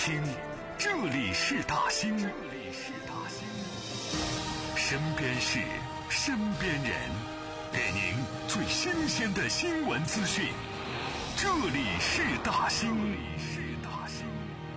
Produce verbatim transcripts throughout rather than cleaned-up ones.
兴，这里是大兴，这里是大兴。身边事，身边人，给您最新鲜的新闻资讯。这里是大兴，这里是大兴。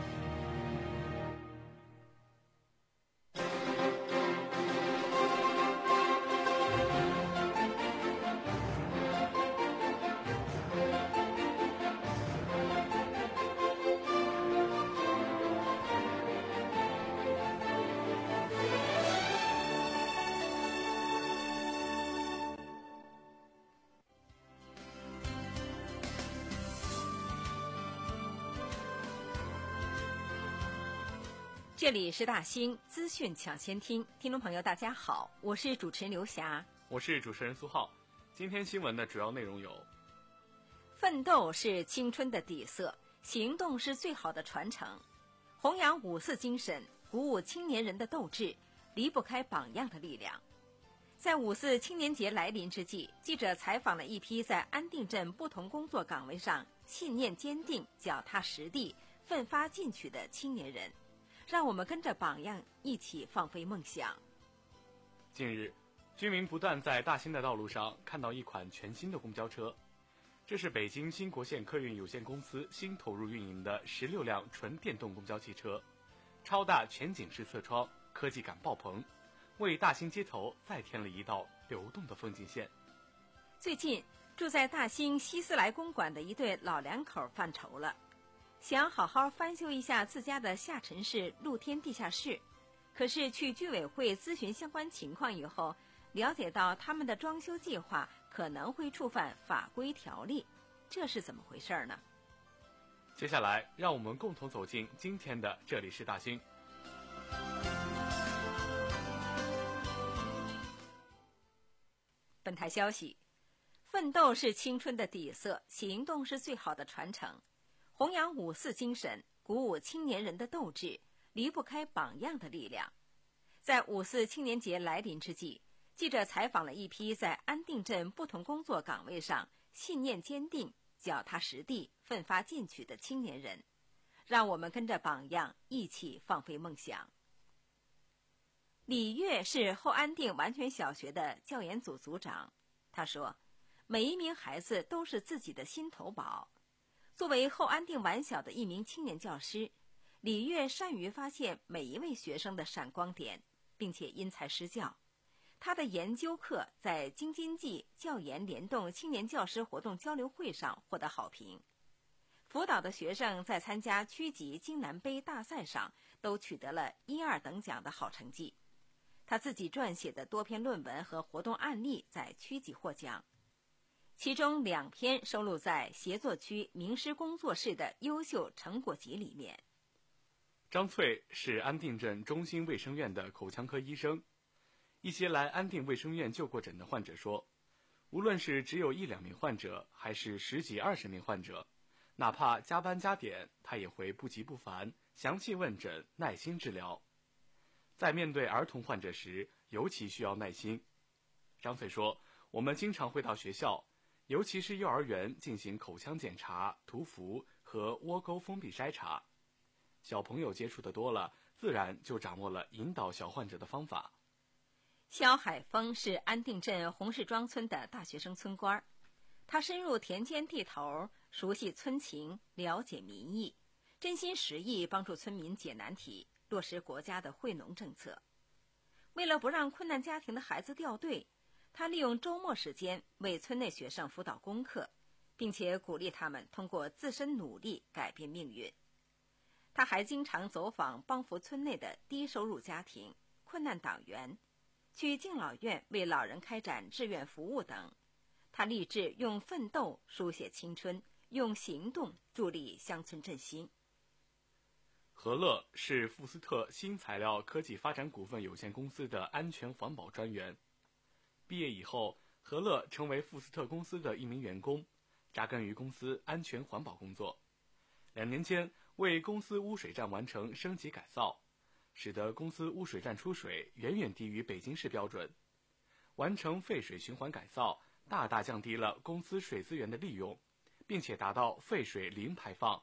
这里是大兴资讯抢先听，听众朋友大家好，我是主持人刘霞， 我是主持人苏浩。今天新闻的主要内容有： 奋斗是青春的底色，行动是最好的传承，弘扬五四精神，鼓舞青年人的斗志，离不开榜样的力量。在五四青年节来临之际，记者采访了一批在安定镇不同工作岗位上信念坚定、脚踏实地、奋发进取的青年人，让我们跟着榜样一起放飞梦想。 近日，居民不断在大兴的道路上看到一款全新的公交车，这是北京新国线客运有限公司新投入运营的十六辆纯电动公交汽车，超大全景式侧窗，科技感爆棚，为大兴街头再添了一道流动的风景线。 最近，住在大兴西斯莱公馆的一对老两口犯愁了，想好好翻修一下自家的下沉式露天地下室，可是去居委会咨询相关情况以后，了解到他们的装修计划可能会触犯法规条例，这是怎么回事呢？ 接下来让我们共同走进今天的这里是大兴。 本台消息，奋斗是青春的底色，行动是最好的传承，弘扬五四精神，鼓舞青年人的斗志，离不开榜样的力量。在五四青年节来临之际，记者采访了一批在安定镇不同工作岗位上信念坚定、脚踏实地、奋发进取的青年人，让我们跟着榜样一起放飞梦想。李月是后安定完全小学的教研组组长，他说，每一名孩子都是自己的心头宝。作为后安定完小的一名青年教师，李月善于发现每一位学生的闪光点，并且因材施教。他的研究课在京津冀教研联动青年教师活动交流会上获得好评，辅导的学生在参加区级京南杯大赛上都取得了一二等奖的好成绩。他自己撰写的多篇论文和活动案例在区级获奖，其中两篇收录在协作区名师工作室的优秀成果集里面。 张翠是安定镇中心卫生院的口腔科医生。一些来安定卫生院就过诊的患者说，无论是只有一两名患者，还是十几二十名患者，哪怕加班加点，他也会不急不烦，详细问诊，耐心治疗。在面对儿童患者时，尤其需要耐心。张翠说，我们经常会到学校，尤其是幼儿园进行口腔检查、涂氟和窝沟封闭筛查。小朋友接触的多了，自然就掌握了引导小患者的方法。 肖海峰是安定镇红石庄村的大学生村官，他深入田间地头，熟悉村情，了解民意，真心实意帮助村民解难题，落实国家的惠农政策。为了不让困难家庭的孩子掉队，他利用周末时间为村内学生辅导功课，并且鼓励他们通过自身努力改变命运。他还经常走访帮扶村内的低收入家庭、困难党员，去敬老院为老人开展志愿服务等。他立志用奋斗书写青春，用行动助力乡村振兴。 何乐是富斯特新材料科技发展股份有限公司的安全环保专员。毕业以后，何乐成为富斯特公司的一名员工，扎根于公司安全环保工作。两年间，为公司污水站完成升级改造，使得公司污水站出水远远低于北京市标准。完成废水循环改造，大大降低了公司水资源的利用，并且达到废水零排放，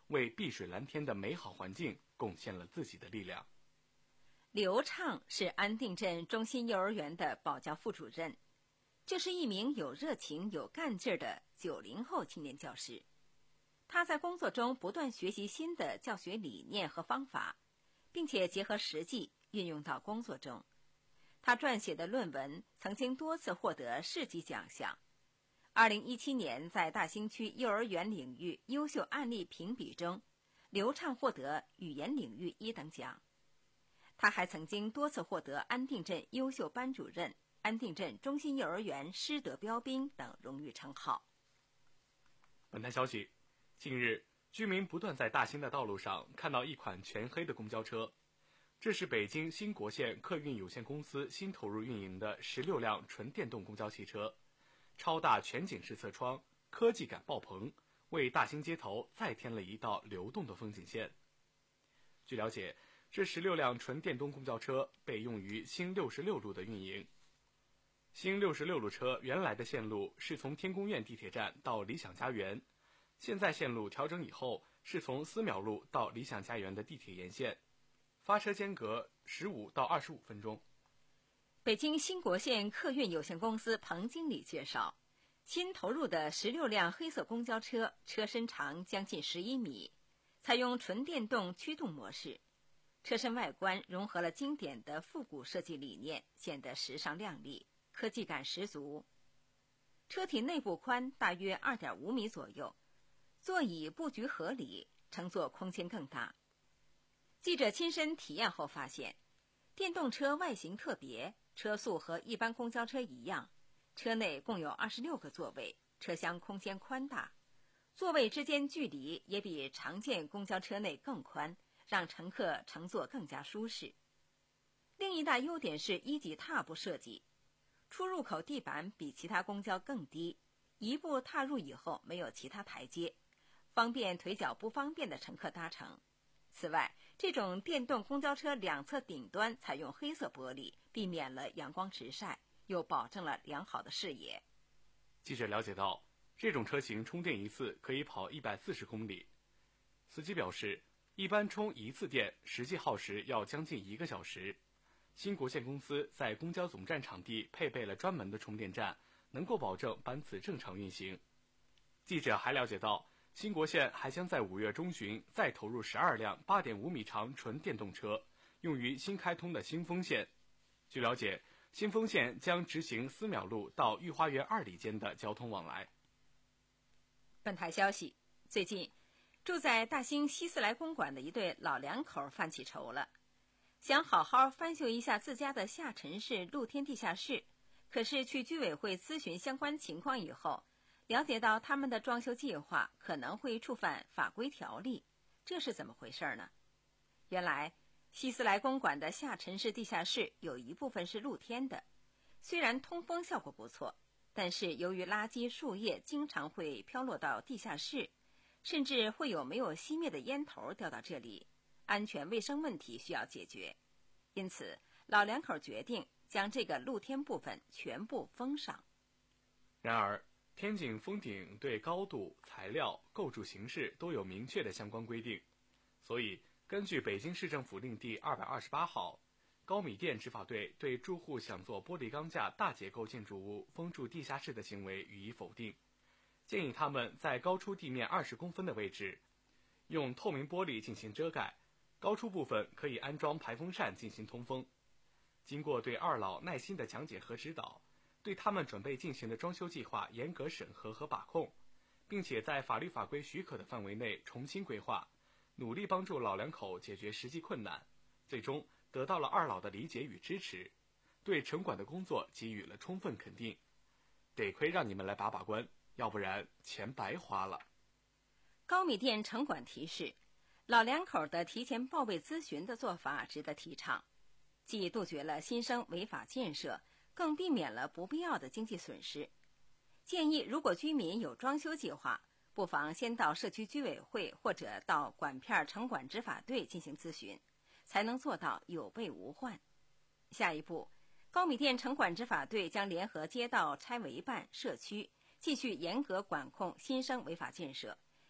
为碧水蓝天的美好环境贡献了自己的力量。 刘畅是安定镇中心幼儿园的保教副主任，这是一名有热情、有干劲儿的九零后青年教师。他在工作中不断学习新的教学理念和方法，并且结合实际运用到工作中。他撰写的论文曾经多次获得市级奖项。二零一七年，在大兴区幼儿园领域优秀案例评比中，刘畅获得语言领域一等奖。他还曾经多次获得安定镇优秀班主任、安定镇中心幼儿园师德标兵等荣誉称号。 本台消息，近日，居民不断在大兴的道路上看到一款全黑的公交车，这是北京新国线客运有限公司新投入运营的十六辆纯电动公交汽车，超大全景式侧窗，科技感爆棚，为大兴街头再添了一道流动的风景线。据了解，这十六辆纯电动公交车被用于新六十六路的运营。新六十六路车原来的线路是从天宫苑地铁站到理想家园，现在线路调整以后是从思邈路到理想家园的地铁沿线，发车间隔十五到二十五分钟。 北京新国线客运有限公司彭经理介绍，新投入的十六辆黑色公交车车身长将近十一米，采用纯电动驱动模式，车身外观融合了经典的复古设计理念，显得时尚亮丽，科技感十足。车体内部宽大约 二点五米左右，座椅布局合理，乘坐空间更大。记者亲身体验后发现，电动车外形特别，车速和一般公交车一样，车内共有二十六个座位，车厢空间宽大，座位之间距离也比常见公交车内更宽，让乘客乘坐更加舒适。另一大优点是一级踏步设计，出入口地板比其他公交更低，一步踏入以后没有其他台阶，方便腿脚不方便的乘客搭乘。此外，这种电动公交车两侧顶端采用黑色玻璃，避免了阳光直晒，又保证了良好的视野。 记者了解到，这种车型充电一次可以跑一百四十公里。司机表示，一般充一次电实际耗时要将近一个小时。新国线公司在公交总站场地配备了专门的充电站，能够保证班次正常运行。记者还了解到，新国线还将在五月中旬再投入十二辆 八点五米长纯电动车，用于新开通的新丰线。据了解，新丰线将执行思邈路到御花园二里间的交通往来。 本台消息，最近住在大兴西四来公馆的一对老两口犯起愁了，想好好翻修一下自家的下沉式露天地下室，可是去居委会咨询相关情况以后，了解到他们的装修计划可能会触犯法规条例，这是怎么回事呢？原来西四来公馆的下沉式地下室有一部分是露天的，虽然通风效果不错，但是由于垃圾树叶经常会飘落到地下室，甚至会有没有熄灭的烟头掉到这里，安全卫生问题需要解决。因此老两口决定将这个露天部分全部封上。 然而天井封顶对高度、材料、构筑形式都有明确的相关规定，所以根据北京市政府令第二百二十八号，高米店执法队对住户想做玻璃钢架大结构建筑物封住地下室的行为予以否定，建议他们在高出地面二十公分的位置用透明玻璃进行遮盖，高出部分可以安装排风扇进行通风。经过对二老耐心的讲解和指导，对他们准备进行的装修计划严格审核和把控，并且在法律法规许可的范围内重新规划，努力帮助老两口解决实际困难，最终得到了二老的理解与支持，对城管的工作给予了充分肯定。得亏让你们来把把关，要不然钱白花了。 高米店城管提示，老两口的提前报备咨询的做法值得提倡，既杜绝了新生违法建设，更避免了不必要的经济损失。建议如果居民有装修计划，不妨先到社区居委会或者到管片城管执法队进行咨询，才能做到有备无患。下一步，高米店城管执法队将联合街道拆违办、社区，继续严格管控新生违法建设，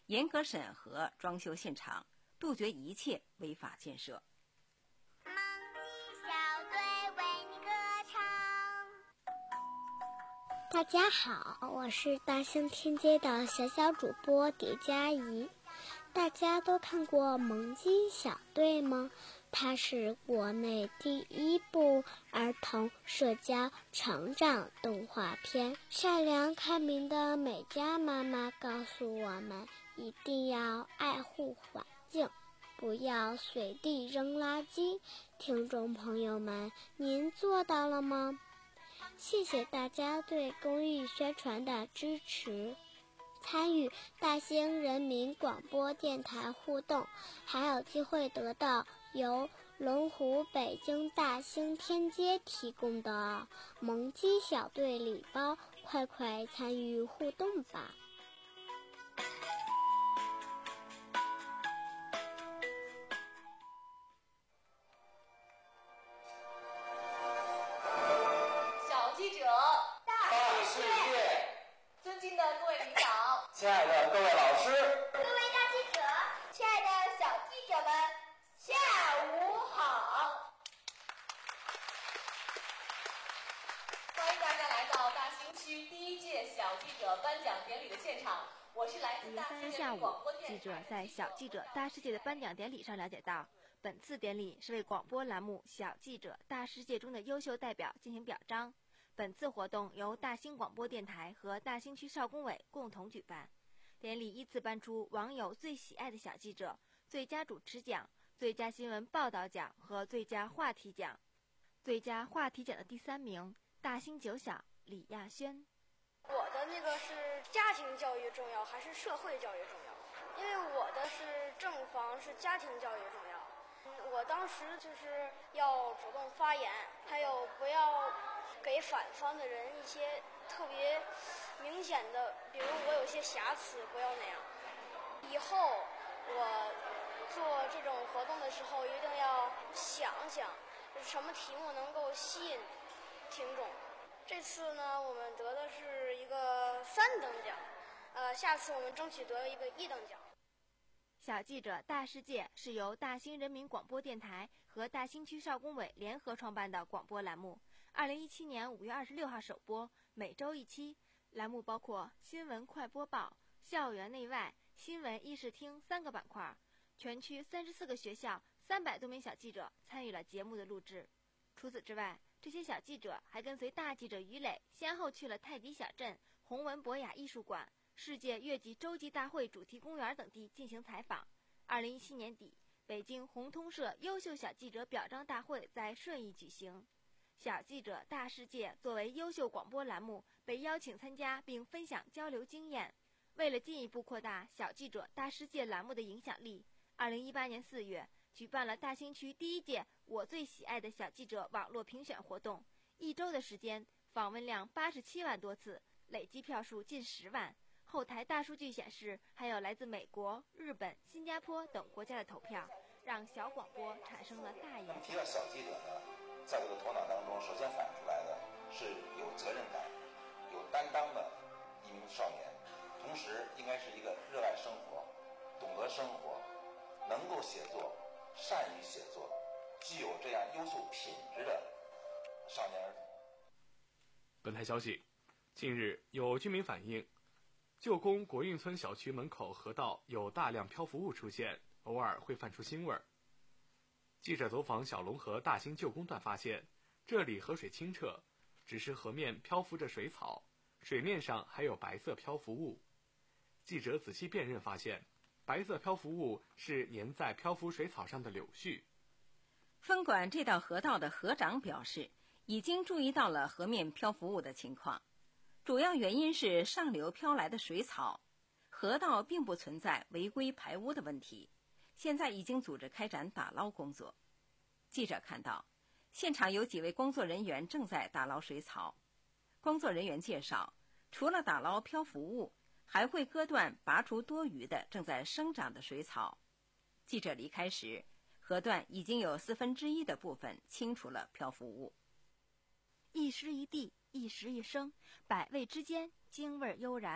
严格审核装修现场，杜绝一切违法建设。 萌鸡小队为你歌唱。大家好，我是大兴天街的小小主播蝶佳怡。大家都看过《萌鸡小队》吗？它是国内第一部儿童社交成长动画片。善良开明的美嘉妈妈告诉我们，一定要爱护环境，不要随地扔垃圾。听众朋友们，您做到了吗？谢谢大家对公益宣传的支持。参与大兴人民广播电台互动，还有机会得到由龙湖北京大兴天街提供的萌鸡小队礼包，快快参与互动吧！ 小记者大世界，尊敬的各位领导， 亲爱的各位老师， 各位大记者，亲爱的小记者们，下午好！ 欢迎大家来到大兴区第一届小记者颁奖典礼的现场。我是来自大兴人民广播电台。 记者在小记者大世界的颁奖典礼上了解到，本次典礼是为广播栏目《小记者大世界》中的优秀代表进行表彰。本次活动由大兴广播电台和大兴区少工委共同举办。典礼依次颁出网友最喜爱的小记者、最佳主持奖、最佳新闻报道奖和最佳话题奖。最佳话题奖的第三名，大兴九小李亚轩。 我的那个是家庭教育重要还是社会教育重要？因为我的是正方，是家庭教育重要。嗯，我当时就是要主动发言，还有不要给反方的人一些特别明显的，比如我有些瑕疵，不要那样。以后我做这种活动的时候，一定要想想什么题目能够吸引听众。这次呢，我们得的是一个三等奖，呃，下次我们争取得一个一等奖。 小记者大世界是由大兴人民广播电台和大兴区少工委联合创办的广播栏目。二零一七年五月二十六号首播，每周一期。栏目包括新闻快播报、校园内外、新闻议事厅三个板块。全区三十四个学校，三百多名小记者参与了节目的录制。除此之外，这些小记者还跟随大记者于磊，先后去了泰迪小镇、弘文博雅艺术馆、世界越级洲际大会主题公园等地进行采访。二零一七年底，北京红通社优秀小记者表彰大会在顺义举行。小记者大世界作为优秀广播栏目，被邀请参加并分享交流经验。为了进一步扩大小记者大世界栏目的影响力，二零一八年四月举办了大兴区第一届我最喜爱的小记者网络评选活动，一周的时间，访问量八十七万多次，累计票数近十万。后台大数据显示，还有来自美国、日本、新加坡等国家的投票，让小广播产生了大影响。 提到小记者呢，在我的头脑当中，首先反映出来的是有责任感、有担当的一名少年，同时应该是一个热爱生活、懂得生活、能够写作、善于写作、具有这样优秀品质的少年儿童。 本台消息，近日有居民反映，旧宫国运村小区门口河道有大量漂浮物出现，偶尔会泛出腥味儿。记者走访小龙河大兴旧宫段发现，这里河水清澈，只是河面漂浮着水草，水面上还有白色漂浮物。记者仔细辨认发现，白色漂浮物是粘在漂浮水草上的柳絮。 分管这道河道的河长表示，已经注意到了河面漂浮物的情况，主要原因是上游飘来的水草，河道并不存在违规排污的问题，现在已经组织开展打捞工作。记者看到，现场有几位工作人员正在打捞水草。工作人员介绍，除了打捞漂浮物，还会割断、拔除多余的正在生长的水草。记者离开时，河段已经有四分之一的部分清除了漂浮物。 一时一地，一时一声，百味之间，京味悠然。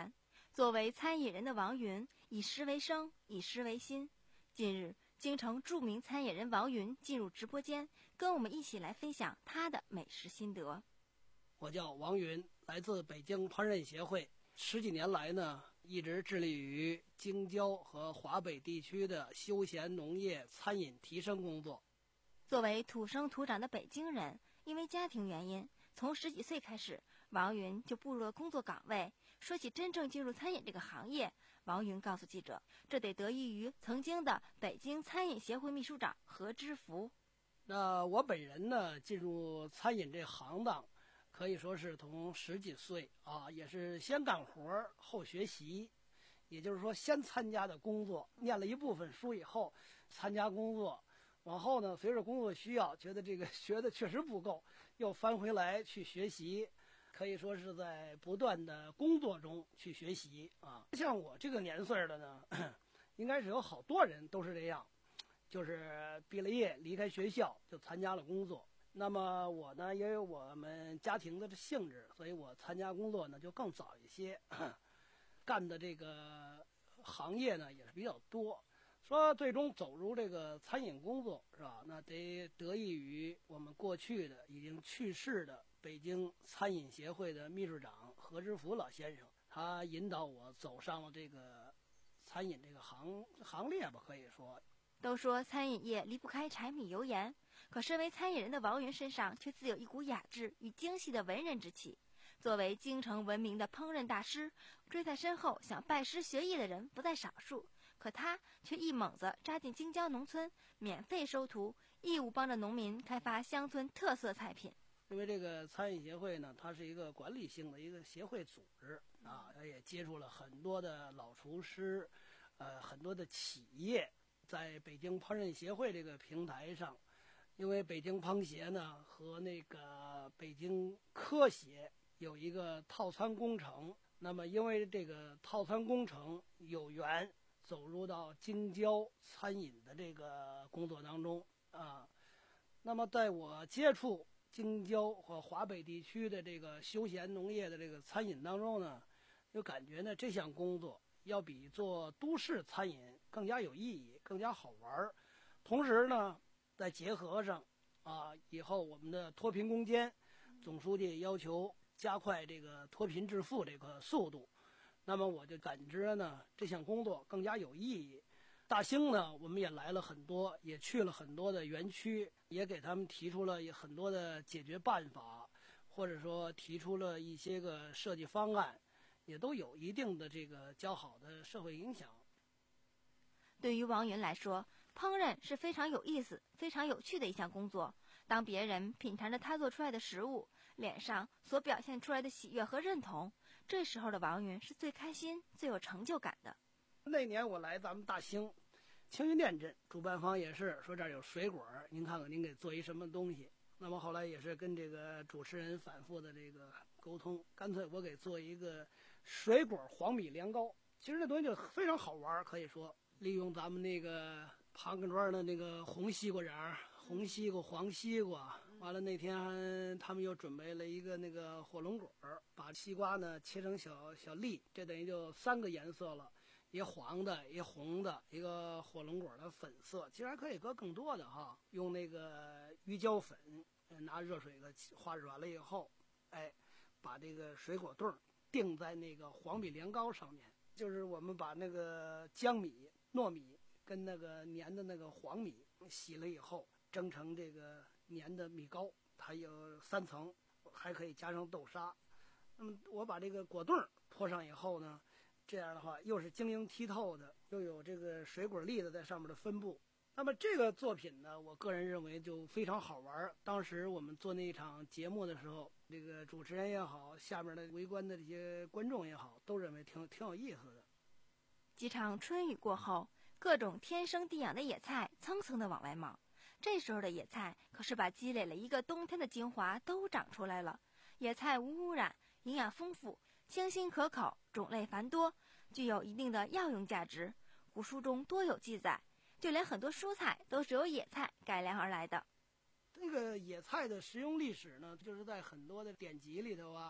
作为餐饮人的王云，以食为生，以食为心。近日，京城著名餐饮人王云进入直播间，跟我们一起来分享他的美食心得。 我叫王云，来自北京烹饪协会。十几年来呢，一直致力于京郊和华北地区的休闲农业餐饮提升工作。 作为土生土长的北京人，因为家庭原因，从十几岁开始，王云就步入了工作岗位。说起真正进入餐饮这个行业，王云告诉记者，这得得益于曾经的北京餐饮协会秘书长何知福。 那我本人呢，进入餐饮这行当，可以说是从十几岁啊，也是先干活后学习，也就是说先参加的工作，念了一部分书以后参加工作，往后呢随着工作需要，觉得这个学的确实不够，又翻回来去学习，可以说是在不断的工作中去学习啊。像我这个年岁的呢，应该是有好多人都是这样，就是毕了业离开学校就参加了工作。那么我呢，也有我们家庭的性质，所以我参加工作呢就更早一些，干的这个行业呢也是比较多。说最终走入这个餐饮工作是吧？那得得益于我们过去的已经去世的北京餐饮协会的秘书长何知福老先生，他引导我走上了这个餐饮这个行行列吧，可以说。 都说餐饮业离不开柴米油盐，可身为餐饮人的王云身上却自有一股雅致与精细的文人之气。作为京城闻名的烹饪大师，追在身后想拜师学艺的人不在少数，可他却一猛子扎进京郊农村，免费收徒，义务帮着农民开发乡村特色菜品。 因为这个餐饮协会呢，它是一个管理性的一个协会组织啊，也接触了很多的老厨师，呃，很多的企业。在北京烹饪协会这个平台上，因为北京烹协呢和那个北京科协有一个套餐工程，那么因为这个套餐工程有缘走入到京郊餐饮的这个工作当中啊。那么在我接触京郊和华北地区的这个休闲农业的这个餐饮当中呢，就感觉呢这项工作要比做都市餐饮更加有意义，更加好玩。同时呢，再结合上啊，以后我们的脱贫攻坚，总书记要求加快这个脱贫致富这个速度，那么我就感知呢这项工作更加有意义。大兴呢，我们也来了很多，也去了很多的园区，也给他们提出了很多的解决办法，或者说提出了一些个设计方案，也都有一定的这个较好的社会影响。 对于王云来说，烹饪是非常有意思、非常有趣的一项工作。当别人品尝着他做出来的食物，脸上所表现出来的喜悦和认同，这时候的王云是最开心、最有成就感的。 那年我来咱们大兴青云店镇，主办方也是说这儿有水果，您看看您给做一什么东西。那么后来也是跟这个主持人反复的这个沟通，干脆我给做一个水果黄米凉糕。其实这东西就非常好玩，可以说利用咱们那个庞各庄的那个红西瓜瓤、红西瓜、黄西瓜，完了那天他们又准备了一个那个火龙果，把西瓜呢切成小小粒，这等于就三个颜色了，一黄的，一红的，一个火龙果的粉色，其实还可以搁更多的哈。用那个鱼胶粉，拿热水给化软了以后，哎，把这个水果冻定在那个黄米凉糕上面。就是我们把那个江米、糯米跟那个粘的那个黄米洗了以后，蒸成这个粘的米糕，它有三层，还可以加上豆沙。那么我把这个果冻泼上以后呢，这样的话又是晶莹剔透的，又有这个水果粒子在上面的分布。那么这个作品呢，我个人认为就非常好玩。当时我们做那一场节目的时候，这个主持人也好，下面的围观的这些观众也好，都认为挺挺有意思的。 几场春雨过后，各种天生地养的野菜蹭蹭的往外冒。这时候的野菜可是把积累了一个冬天的精华都长出来了。野菜无污染，营养丰富，清新可口，种类繁多，具有一定的药用价值。古书中多有记载，就连很多蔬菜都是由野菜改良而来的。 这个野菜的食用历史呢，就是在很多的典籍里头啊，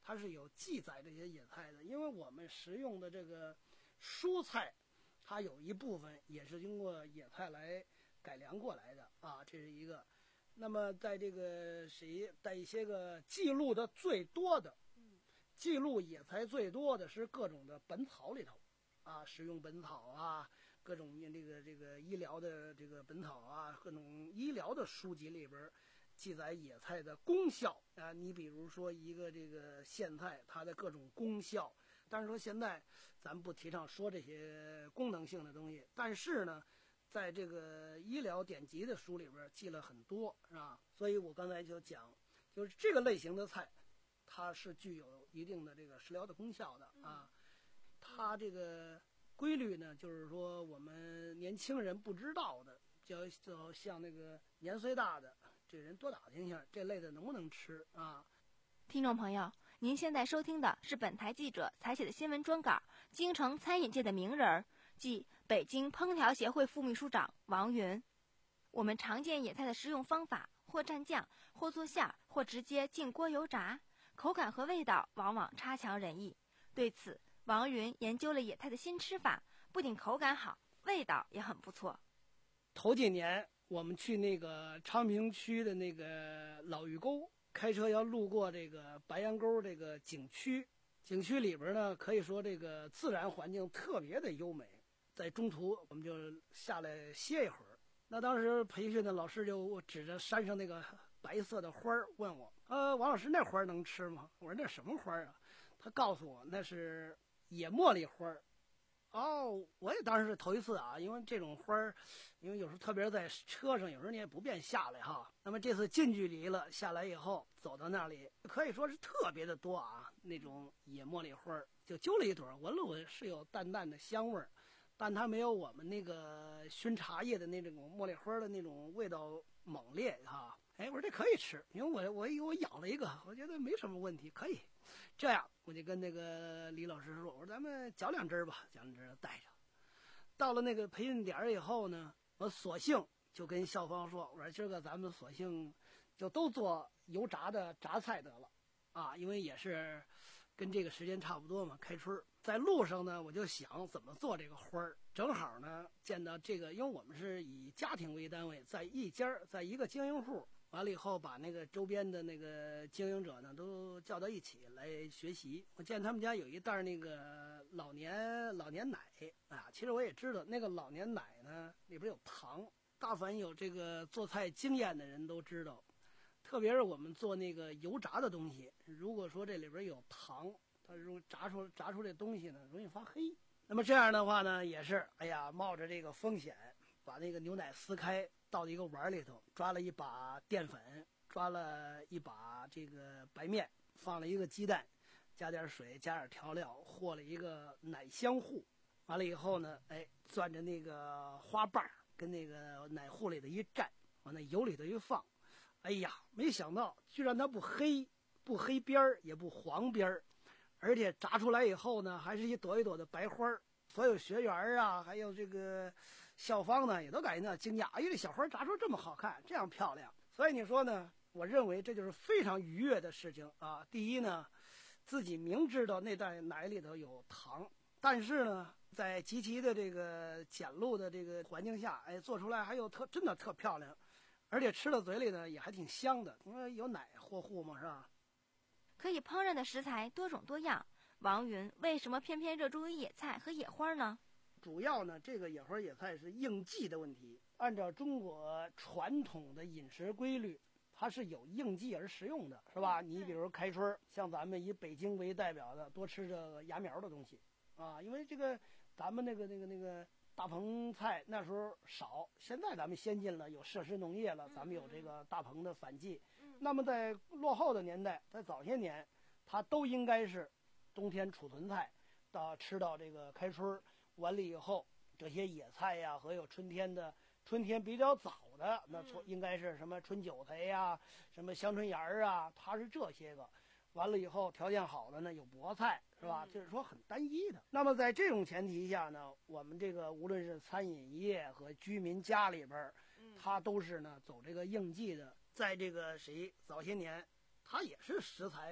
它是有记载这些野菜的，因为我们食用的这个蔬菜，它有一部分也是经过野菜来改良过来的啊，这是一个。那么在这个谁在一些个记录的最多的，记录野菜最多的是各种的本草里头，啊，食用本草啊，各种这个这个医疗的这个本草啊，各种医疗的书籍里边记载野菜的功效啊。你比如说一个这个苋菜，它的各种功效，但是说现在咱们不提倡说这些功能性的东西，但是呢。在这个医疗典籍的书里边记了很多，是吧？所以我刚才就讲，就是这个类型的菜，它是具有一定的这个食疗的功效的啊。它这个规律呢，就是说我们年轻人不知道的，就就像那个年岁大的这人多打听一下这类的能不能吃啊。 听众朋友，您现在收听的是本台记者采写的新闻专稿，京城餐饮界的名人，即北京烹调协会副秘书长王云。我们常见野菜的食用方法，或蘸酱，或做馅儿，或直接进锅油炸，口感和味道往往差强人意。对此，王云研究了野菜的新吃法，不仅口感好，味道也很不错。 头几年我们去那个昌平区的那个老峪沟，开车要路过这个白杨沟这个景区，景区里边呢，可以说这个自然环境特别的优美。在中途我们就下来歇一会儿，那当时培训的老师就指着山上那个白色的花儿问我：“呃，王老师，那花儿能吃吗？”我说：“那什么花儿啊？”他告诉我那是野茉莉花儿。哦，我也当时是头一次啊，因为这种花儿，因为有时候特别是在车上，有时候你也不便下来哈。那么这次近距离了，下来以后走到那里，可以说是特别的多啊，那种野茉莉花儿，就揪了一朵，闻了闻是有淡淡的香味儿。但它没有我们那个熏茶叶的那种茉莉花的那种味道猛烈哈。哎，我说这可以吃，因为我我我养了一个，我觉得没什么问题，可以。这样我就跟那个李老师说，我说咱们嚼两针吧，嚼两针带着。到了那个培训点以后呢，我索性就跟校方说，我说今儿个咱们索性就都做油炸的榨菜得了，啊，因为也是跟这个时间差不多嘛，开春。在路上呢，我就想怎么做这个花儿，正好呢见到这个，因为我们是以家庭为单位，在一家，在一个经营户，完了以后把那个周边的那个经营者呢都叫到一起来学习。我见他们家有一袋那个老年老年奶啊，其实我也知道那个老年奶呢里边有糖，大凡有这个做菜经验的人都知道，特别是我们做那个油炸的东西，如果说这里边有糖，它容易炸出炸出这东西呢，容易发黑。那么这样的话呢，也是哎呀，冒着这个风险，把那个牛奶撕开，倒一个碗里头，抓了一把淀粉，抓了一把这个白面，放了一个鸡蛋，加点水，加点调料，和了一个奶香糊。完了以后呢，哎，攥着那个花瓣跟那个奶糊里头一蘸，往那油里头一放，哎呀，没想到居然它不黑，不黑边儿，也不黄边儿。而且炸出来以后呢，还是一朵一朵的白花儿。所有学员啊，还有这个校方呢，也都感觉到惊讶，哎呀，这小花炸出这么好看，这样漂亮。所以你说呢，我认为这就是非常愉悦的事情啊。第一呢，自己明知道那袋奶里头有糖，但是呢，在极其的这个简陋的这个环境下，哎，做出来还有特真的特漂亮，而且吃到嘴里呢也还挺香的，因为有奶和糊嘛，是吧？ 可以烹饪的食材多种多样，王云为什么偏偏热衷于野菜和野花呢？ 主要呢，这个野花野菜是应季的问题。按照中国传统的饮食规律，它是有应季而食用的，是吧？你比如开春，像咱们以北京为代表的，多吃这个芽苗的东西啊，因为这个咱们那个那个那个大棚菜那时候少，现在咱们先进了，有设施农业了，咱们有这个大棚的反季。那么在落后的年代，在早些年，它都应该是冬天储存菜，到吃到这个开春完了以后，这些野菜呀，和有春天的春天比较早的，那应该是什么春韭菜呀，什么香春芽儿啊，它是这些个。完了以后，条件好的呢有菠菜，是吧？就是说很单一的。那么在这种前提下呢，我们这个无论是餐饮业和居民家里边，它都是呢走这个应季的。在这个谁早些年，它也是食材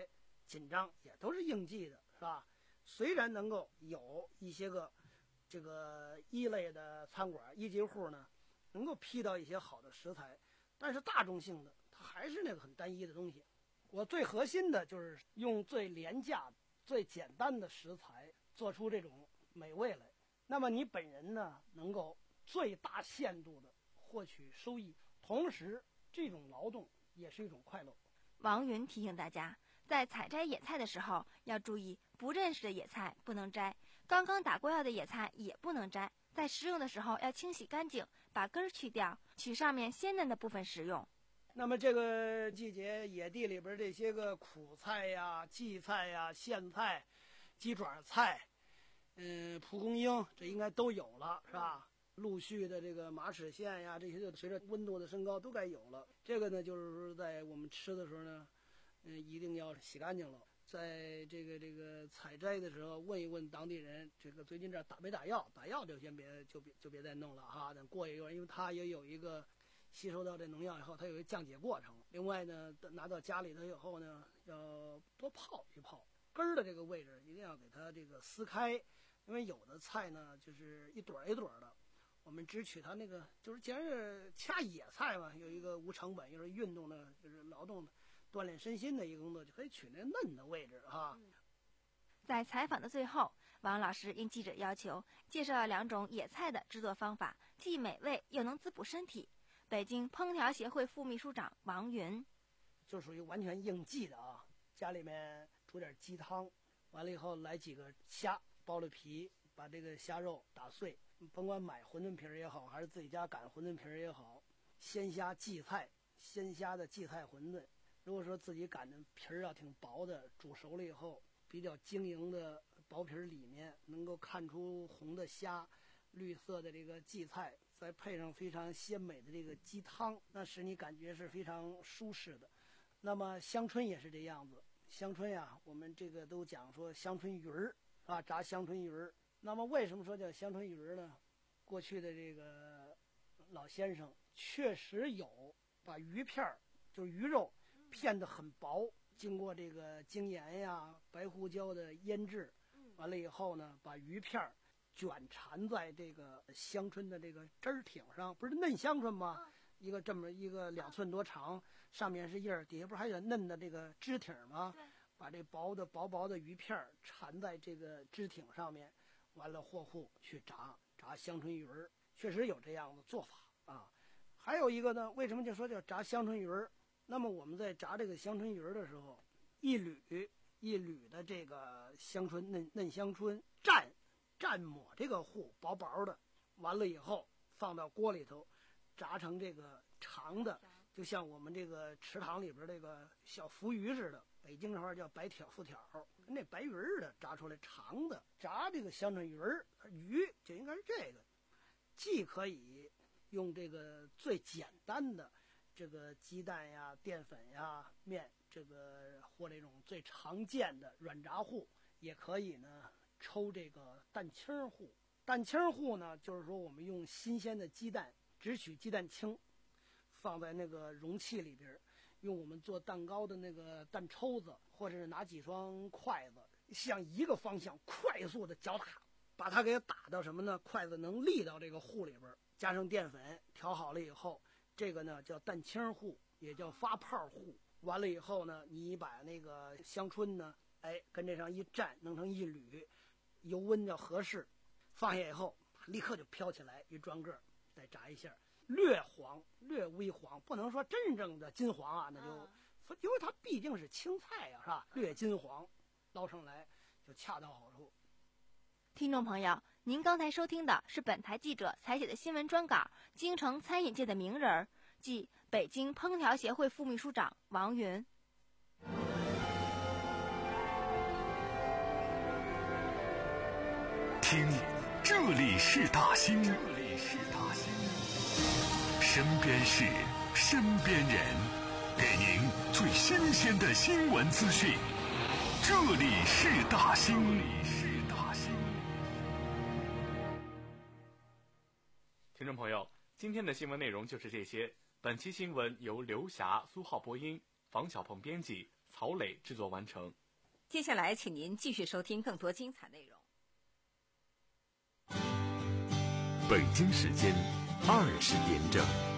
紧张，也都是应季的，是吧？虽然能够有一些个这个一类的餐馆一级户呢，能够批到一些好的食材，但是大众性的它还是那个很单一的东西。我最核心的就是用最廉价、最简单的食材做出这种美味来。那么你本人呢，能够最大限度的获取收益，同时这种劳动也是一种快乐。 王云提醒大家，在采摘野菜的时候要注意，不认识的野菜不能摘，刚刚打过药的野菜也不能摘。在食用的时候要清洗干净，把根儿去掉，取上面鲜嫩的部分食用。 那么这个季节野地里边这些个苦菜呀、荠菜呀、苋菜、鸡爪菜，嗯，蒲公英，这应该都有了，是吧？陆续的这个马齿苋呀，这些就随着温度的升高都该有了。这个呢，就是说在我们吃的时候呢，嗯，一定要洗干净了。在这个这个采摘的时候，问一问当地人，这个最近这儿打没打药？打药就先别就别就别再弄了哈。等过一会儿，因为它也有一个吸收到这农药以后，它有一个降解过程。另外呢，拿到家里头以后呢，要多泡一泡，根儿的这个位置一定要给它这个撕开，因为有的菜呢就是一朵一朵的。我们只取它那个，就是既然是掐野菜嘛，有一个无成本，又是运动的，就是劳动的。锻炼身心的一个工作，就可以取那嫩的位置哈。 在采访的最后，王老师应记者要求介绍了两种野菜的制作方法，既美味又能滋补身体。北京烹调协会副秘书长王云， 就属于完全应季的啊。家里面煮点鸡汤，完了以后来几个虾，剥了皮，把这个虾肉打碎，甭管买馄饨皮儿也好，还是自己家擀馄饨皮儿也好，鲜虾荠菜，鲜虾的荠菜馄饨。如果说自己擀的皮儿啊挺薄的，煮熟了以后比较晶莹的薄皮儿里面能够看出红的虾，绿色的这个荠菜，再配上非常鲜美的这个鸡汤，那使你感觉是非常舒适的。那么香椿也是这样子，香椿呀、啊，我们这个都讲说香椿鱼儿啊，炸香椿鱼儿。那么为什么说叫香椿鱼儿呢？过去的这个老先生确实有把鱼片儿，就是鱼肉片得很薄，经过这个精盐呀、白胡椒的腌制，完了以后呢，把鱼片卷缠在这个香椿的这个枝儿挺上，不是嫩香椿吗？一个这么一个两寸多长，上面是叶儿，底下不是还有嫩的这个枝挺吗？把这薄的薄薄的鱼片缠在这个枝挺上面，完了和糊去炸，炸香椿鱼儿，确实有这样的做法啊。还有一个呢，为什么就说叫炸香椿鱼儿？那么我们在炸这个香椿鱼儿的时候，一缕一缕的这个香椿嫩嫩香椿蘸蘸抹这个糊薄薄的，完了以后放到锅里头，炸成这个长的，就像我们这个池塘里边这个小浮鱼似的，北京话叫白挑腹挑，跟那白鱼似的，炸出来长的。炸这个香椿鱼儿，鱼就应该是这个，既可以用这个最简单的这个鸡蛋呀、淀粉呀、面，这个或这种最常见的软炸糊，也可以呢抽这个蛋清糊。蛋清糊呢，就是说我们用新鲜的鸡蛋，只取鸡蛋清，放在那个容器里边，用我们做蛋糕的那个蛋抽子，或者是拿几双筷子，向一个方向快速的搅打，把它给打到什么呢？筷子能立到这个糊里边，加上淀粉调好了以后。这个呢叫蛋清糊，也叫发泡糊。完了以后呢，你把那个香椿呢，哎，跟这上一蘸，弄成一缕，油温要合适，放下以后立刻就飘起来一转个，再炸一下，略黄，略微黄，不能说真正的金黄啊，那就，因为它毕竟是青菜呀、啊，是吧？略金黄，捞上来就恰到好处。 听众朋友，您刚才收听的是本台记者采写的新闻专稿《京城餐饮界的名人》，即北京烹调协会副秘书长王云。 听，这里是大兴，这里是大兴，身边事，身边人，给您最新鲜的新闻资讯。这里是大兴。 听众朋友，今天的新闻内容就是这些。本期新闻由刘霞、苏浩播音，房小鹏编辑，曹磊制作完成。 接下来，请您继续收听更多精彩内容。 北京时间二十点整。